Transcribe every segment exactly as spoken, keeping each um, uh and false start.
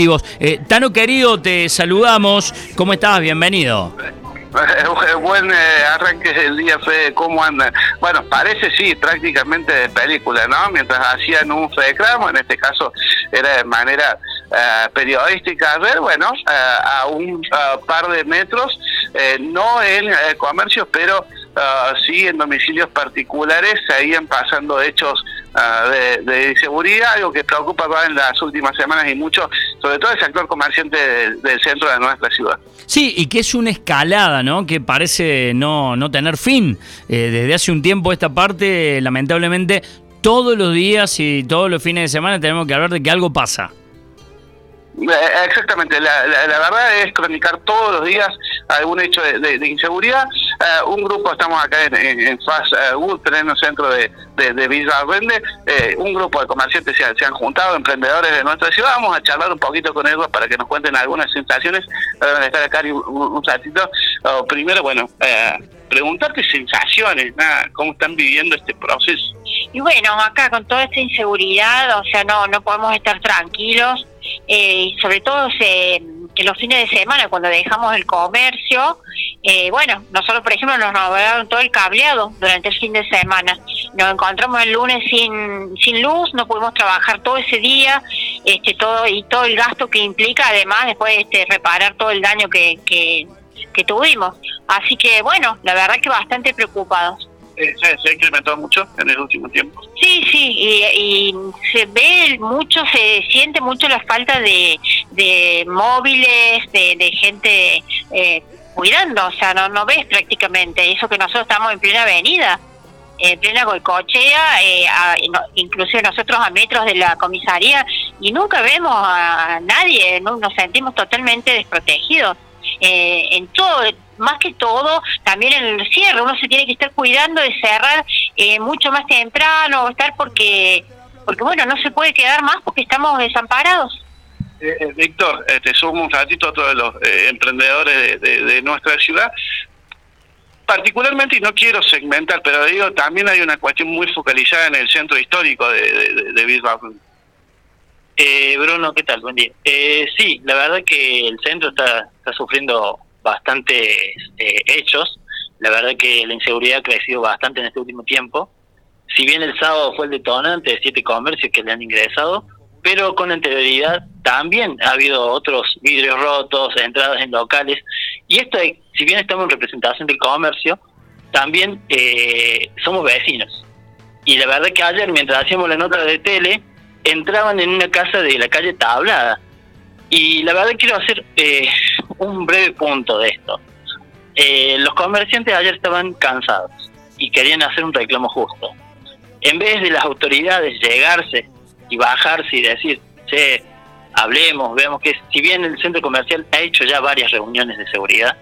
Eh, Tano querido, te saludamos. ¿Cómo estás? Bienvenido. Eh, buen eh, arranque del día, Fede. ¿Cómo andan? Bueno, parece sí, prácticamente de película, ¿no? Mientras hacían un reclamo, en este caso era de manera eh, periodística, a ver, bueno, eh, a un uh, par de metros, eh, no en eh, comercios, pero uh, sí en domicilios particulares, seguían pasando hechos Uh, de, de inseguridad, algo que preocupa en las últimas semanas y mucho, sobre todo el sector comerciante del, del centro de nuestra ciudad. Sí, y que es una escalada, ¿no? Que parece no, no tener fin. Eh, desde hace un tiempo esta parte, lamentablemente, todos los días y todos los fines de semana tenemos que hablar de que algo pasa. Exactamente, la, la, la verdad es cronicar todos los días algún hecho de, de, de inseguridad. Uh, un grupo, estamos acá en, en, en Fast uh, Wood, pleno centro de, de, de Villa Arrende, eh, un grupo de comerciantes se, se han juntado, emprendedores de nuestra ciudad. Vamos a charlar un poquito con ellos para que nos cuenten algunas sensaciones. Van a estar acá un, un ratito. Uh, primero, bueno, uh, preguntarte sensaciones, ¿no? ¿Cómo están viviendo este proceso? Y bueno, acá con toda esta inseguridad, o sea, no no podemos estar tranquilos, eh, y sobre todo se, en los fines de semana, cuando dejamos el comercio, eh, bueno, nosotros, por ejemplo, nos robaron todo el cableado durante el fin de semana. Nos encontramos el lunes sin sin luz, no pudimos trabajar todo ese día, este todo y todo el gasto que implica, además, después este reparar todo el daño que, que, que tuvimos. Así que, bueno, la verdad que bastante preocupados. ¿Se, se ha incrementado mucho en el último tiempo? Sí, sí, y, y se ve mucho, se siente mucho la falta de, de móviles, de, de gente eh, cuidando, o sea, no no ves prácticamente, eso que nosotros estamos en plena avenida, en plena Goicoechea, eh, a, no, inclusive nosotros a metros de la comisaría, y nunca vemos a nadie, ¿no? Nos sentimos totalmente desprotegidos. Eh, en todo, más que todo, también en el cierre, uno se tiene que estar cuidando de cerrar eh, mucho más temprano, estar porque, porque bueno, no se puede quedar más porque estamos desamparados. Eh, eh, Víctor, eh, te sumo un ratito a todos los eh, emprendedores de, de, de nuestra ciudad, particularmente, y no quiero segmentar, pero digo, también hay una cuestión muy focalizada en el centro histórico de, de, de Villa Arrende. Eh, Bruno, ¿qué tal? Buen día. Eh, sí, la verdad que el centro está, está sufriendo bastantes eh, hechos. La verdad que la inseguridad ha crecido bastante en este último tiempo. Si bien el sábado fue el detonante de siete comercios que le han ingresado, pero con anterioridad también ha habido otros vidrios rotos, entradas en locales. Y esto, si bien estamos en representación del comercio, también eh, somos vecinos. Y la verdad que ayer, mientras hacíamos la nota de tele, entraban en una casa de la calle Tablada. Y la verdad quiero hacer eh, un breve punto de esto. Eh, los comerciantes ayer estaban cansados y querían hacer un reclamo justo. En vez de las autoridades llegarse y bajarse y decir, che, hablemos, veamos que si bien el centro comercial ha hecho ya varias reuniones de seguridad,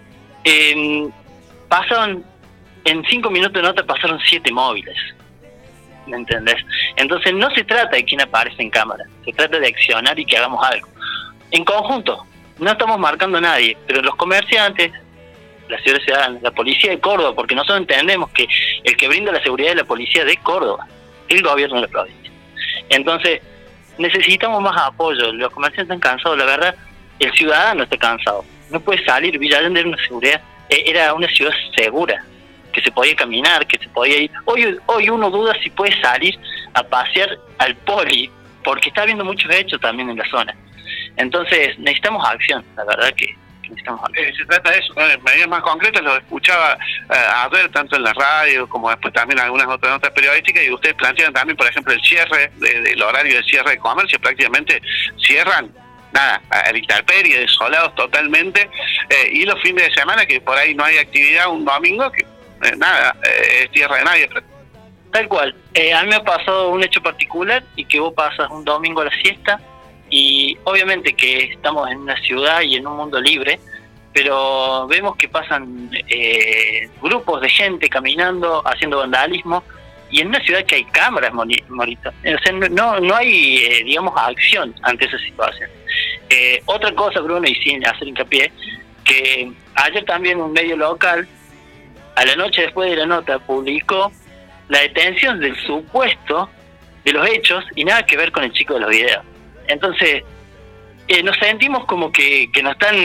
eh, pasaron, en cinco minutos de nota pasaron siete móviles. ¿Me entendés? Entonces no se trata de quién aparece en cámara, se trata de accionar y que hagamos algo en conjunto. No estamos marcando a nadie, pero los comerciantes, la ciudad ciudadana, la policía de Córdoba, porque nosotros entendemos que el que brinda la seguridad es la policía de Córdoba, el gobierno de la provincia. Entonces necesitamos más apoyo. Los comerciantes están cansados, la verdad, el ciudadano está cansado, no puede salir. Villa Arrende era una seguridad, era una ciudad segura, que se podía caminar, que se podía ir. Hoy hoy uno duda si puede salir a pasear al poli, porque está habiendo muchos hechos también en la zona. Entonces necesitamos acción, la verdad que, que necesitamos acción. Eh, se trata de eso, ¿no? En medidas más concretas lo escuchaba eh, a ver tanto en la radio como después también algunas otras notas periodísticas, y ustedes plantean también, por ejemplo, el cierre de, del horario de cierre de comercio. Prácticamente cierran nada, a la intemperie, desolados totalmente, eh, y los fines de semana que por ahí no hay actividad, un domingo que Eh, nada, eh, es tierra de nadie. Tal cual. Eh, a mí me ha pasado un hecho particular, y que vos pasas un domingo a la siesta, y obviamente que estamos en una ciudad y en un mundo libre, pero vemos que pasan eh, grupos de gente caminando, haciendo vandalismo, y en una ciudad que hay cámaras, Morita. O sea, no, no hay, eh, digamos, acción ante esa situación. Eh, otra cosa, Bruno, y sin hacer hincapié, que ayer también un medio local, a la noche después de la nota, publicó la detención del supuesto de los hechos y nada que ver con el chico de los videos. Entonces, Eh, nos sentimos como que, que nos están,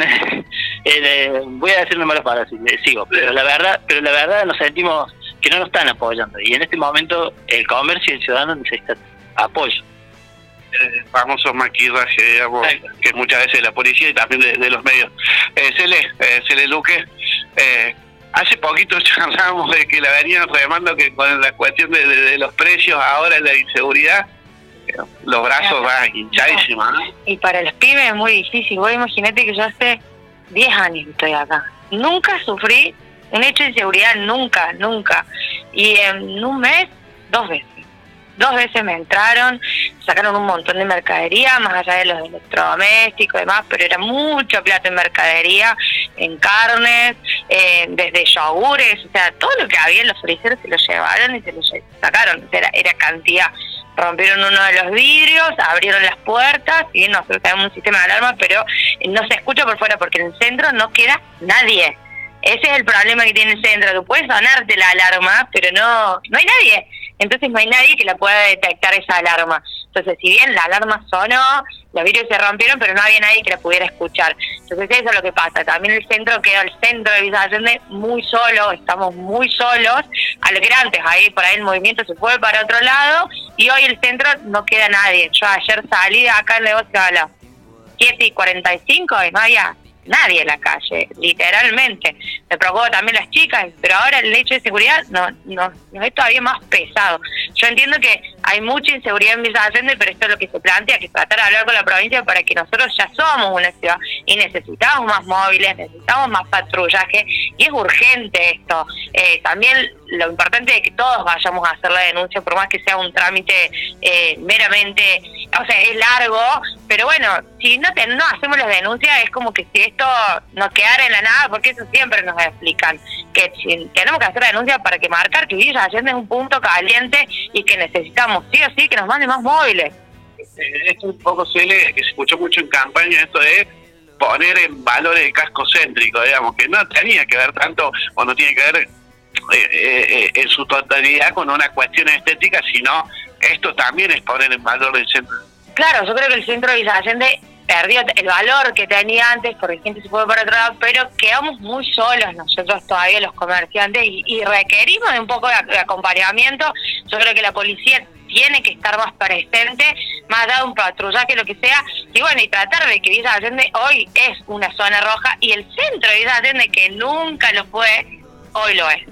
eh, voy a decir una mala palabra, si sigo, pero la verdad, pero la verdad nos sentimos que no nos están apoyando, y en este momento el comercio y el ciudadano necesita apoyo. El famoso maquillaje, digamos, Exacto. que muchas veces la policía y también de, de los medios. Eh, Cele, eh, Cele Luque, eh, hace poquito charlamos de que la venían remando que con la cuestión de, de, de los precios, ahora la inseguridad, los brazos van hinchadísimos, ¿no? Y para los pibes es muy difícil. Vos imaginate que yo hace diez años que estoy acá. Nunca sufrí un hecho de inseguridad, nunca, nunca. Y en un mes, dos veces. Dos veces me entraron, sacaron un montón de mercadería, más allá de los electrodomésticos y demás, pero era mucho plata en mercadería, en carnes, eh, desde yogures, o sea, todo lo que había en los freezeros se lo llevaron y se lo sacaron, o sea, era, era cantidad. Rompieron uno de los vidrios, abrieron las puertas, y nosotros tenemos un sistema de alarma, pero no se escucha por fuera porque en el centro no queda nadie. Ese es el problema que tiene el centro, tú puedes sonarte la alarma, pero no no hay nadie. Entonces no hay nadie que la pueda detectar esa alarma. Entonces, si bien la alarma sonó, los vidrios se rompieron, pero no había nadie que la pudiera escuchar. Entonces eso es lo que pasa. También el centro quedó, el centro de Villa Allende, muy solo, estamos muy solos, a lo que era antes, ahí por ahí el movimiento se fue para otro lado, y hoy el centro no queda nadie. Yo ayer salí de acá en negocio a las siete y cuarenta y cinco y no había nadie en la calle, literalmente. Me preocupó también las chicas, pero ahora el hecho de seguridad no, no, no es todavía más pesado. Yo entiendo que hay mucha inseguridad en Villa Allende, pero esto es lo que se plantea, que tratar de hablar con la provincia para que nosotros ya somos una ciudad y necesitamos más móviles, necesitamos más patrullaje, y es urgente esto. Eh, también lo importante es que todos vayamos a hacer la denuncia, por más que sea un trámite eh, meramente, o sea, es largo, pero bueno, si no, te, no hacemos las denuncias es como que si esto no quedara en la nada, porque eso siempre nos explican, que si tenemos que hacer la denuncia para que marcar que Villa Allende es un punto caliente y que necesitamos sí o sí que nos manden más móviles. Esto un poco se le, que se escuchó mucho en campaña, esto de poner en valor el casco céntrico, digamos, que no tenía que ver tanto, o no tiene que ver eh, eh, en su totalidad con una cuestión estética, sino esto también es poner en valor el centro. Claro, yo creo que el centro de Villa Allende perdió el valor que tenía antes porque la gente se fue para otro lado, pero quedamos muy solos nosotros todavía los comerciantes y, y requerimos de un poco de, de acompañamiento. Yo creo que la policía tiene que estar más presente, más allá de un patrullaje, lo que sea, y bueno, y tratar de que Villa Allende hoy es una zona roja, y el centro de Villa Allende, que nunca lo fue, hoy lo es.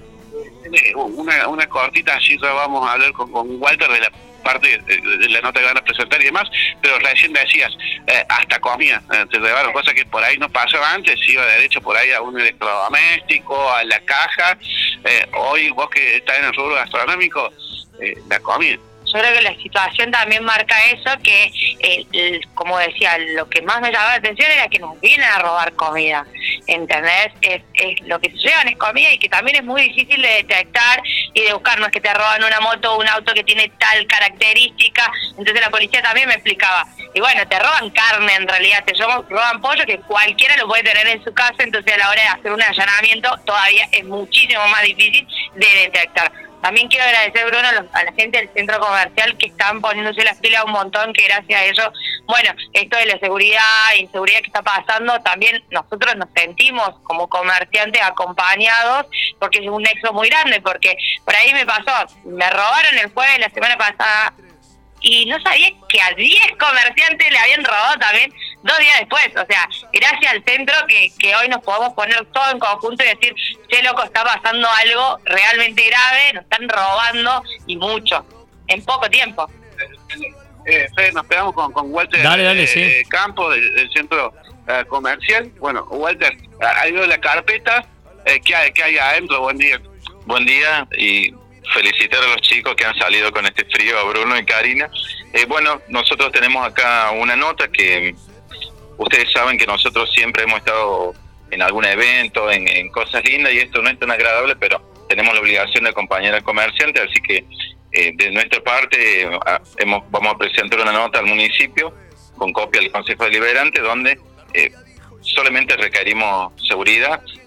Una, una cortita, así ya vamos a hablar con, con Walter de la parte de, de la nota que van a presentar y demás, pero recién decías, eh, hasta comida, eh, te llevaron cosas que por ahí no pasaba antes, iba derecho por ahí a un electrodoméstico, a la caja, eh, hoy vos que estás en el rubro gastronómico, eh, la comida. Yo creo que la situación también marca eso, que eh, el, como decía, lo que más me llamaba la atención era que nos vienen a robar comida, ¿entendés? Es, es lo que se llevan es comida, y que también es muy difícil de detectar y de buscar. No es que te roban una moto o un auto que tiene tal característica. Entonces la policía también me explicaba, y bueno, te roban carne en realidad, te roban pollo, que cualquiera lo puede tener en su casa, entonces a la hora de hacer un allanamiento todavía es muchísimo más difícil de detectar. También quiero agradecer, Bruno, a, los, a la gente del centro comercial que están poniéndose las pilas un montón, que gracias a ellos, bueno, esto de la seguridad e inseguridad que está pasando, también nosotros nos sentimos como comerciantes acompañados, porque es un nexo muy grande, porque por ahí me pasó, me robaron el jueves de la semana pasada, y no sabía que a diez comerciantes le habían robado también dos días después. O sea, gracias al centro que, que hoy nos podemos poner todo en conjunto y decir, che, loco, está pasando algo realmente grave, nos están robando, y mucho, en poco tiempo. Eh, Fede, nos quedamos con, con Walter dale, dale, eh, sí. Campos del, del centro eh, comercial. Bueno, Walter, ha ido la carpeta, eh, ¿qué hay, qué hay adentro? Buen día. Buen día, y felicitar a los chicos que han salido con este frío, a Bruno y Karina. Eh, bueno, nosotros tenemos acá una nota que ustedes saben que nosotros siempre hemos estado en algún evento, en, en cosas lindas, y esto no es tan agradable, pero tenemos la obligación de acompañar al comerciante, así que eh, de nuestra parte eh, hemos, vamos a presentar una nota al municipio con copia del Consejo Deliberante, donde eh, solamente requerimos seguridad.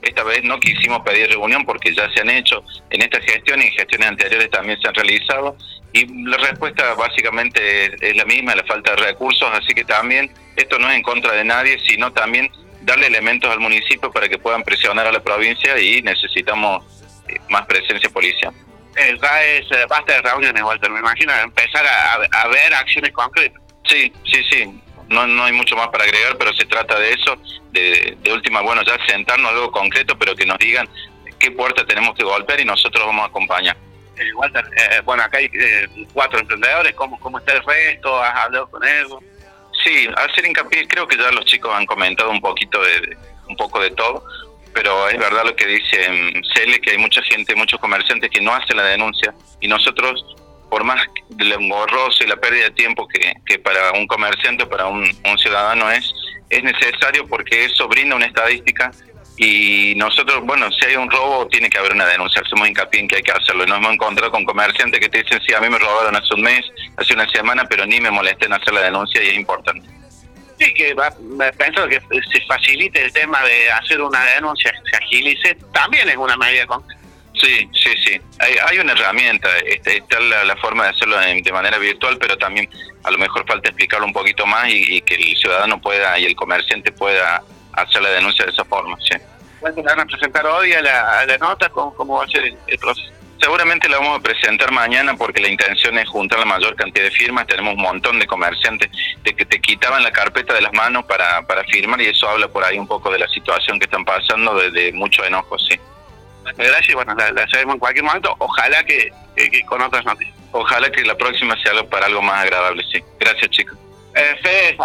esta vez no quisimos pedir reunión porque ya se han hecho en esta gestión y en gestiones anteriores también se han realizado, y la respuesta básicamente es, es la misma, la falta de recursos, así que también esto no es en contra de nadie, sino también darle elementos al municipio para que puedan presionar a la provincia, y necesitamos eh, más presencia policial. Eh, ya es eh, basta de reuniones, Walter, me imagino, empezar a, a, a ver acciones concretas. Sí, sí, sí, no, no hay mucho más para agregar, pero se trata de eso, de, de última, bueno, ya sentarnos algo concreto, pero que nos digan qué puerta tenemos que golpear y nosotros vamos a acompañar. Eh, Walter, eh, bueno, acá hay eh, cuatro emprendedores, ¿cómo, ¿cómo está el resto? ¿Has hablado con ellos? Sí, hacer hincapié, creo que ya los chicos han comentado un poquito de, de un poco de todo, pero es verdad lo que dice um, Cele, que hay mucha gente, muchos comerciantes que no hacen la denuncia, y nosotros, por más lo engorroso y la pérdida de tiempo que, que para un comerciante o para un, un ciudadano es, es necesario, porque eso brinda una estadística, y nosotros, bueno, si hay un robo tiene que haber una denuncia, hacemos hincapié en que hay que hacerlo. Nos hemos encontrado con comerciantes que te dicen, sí, a mí me robaron hace un mes, hace una semana, pero ni me molesté en hacer la denuncia, y es importante. Sí, que va, pienso que se facilite el tema de hacer una denuncia, se agilice, también es una medida concreta. Sí, sí, sí. Hay, hay una herramienta, este, está la, la forma de hacerlo de, de manera virtual, pero también a lo mejor falta explicarlo un poquito más y, y que el ciudadano pueda y el comerciante pueda hacer la denuncia de esa forma. Sí. ¿Cuándo la van a presentar hoy a la, a la nota? ¿Cómo, cómo va a ser el, el proceso? Seguramente la vamos a presentar mañana, porque la intención es juntar la mayor cantidad de firmas. Tenemos un montón de comerciantes de que te quitaban la carpeta de las manos para, para firmar, y eso habla por ahí un poco de la situación que están pasando, de, de mucho enojo, sí. Gracias, bueno, la, la sabemos en cualquier momento, ojalá que, que, que con otras noticias. Ojalá que la próxima sea algo para algo más agradable, sí. Gracias, chicos. Eh, Fede,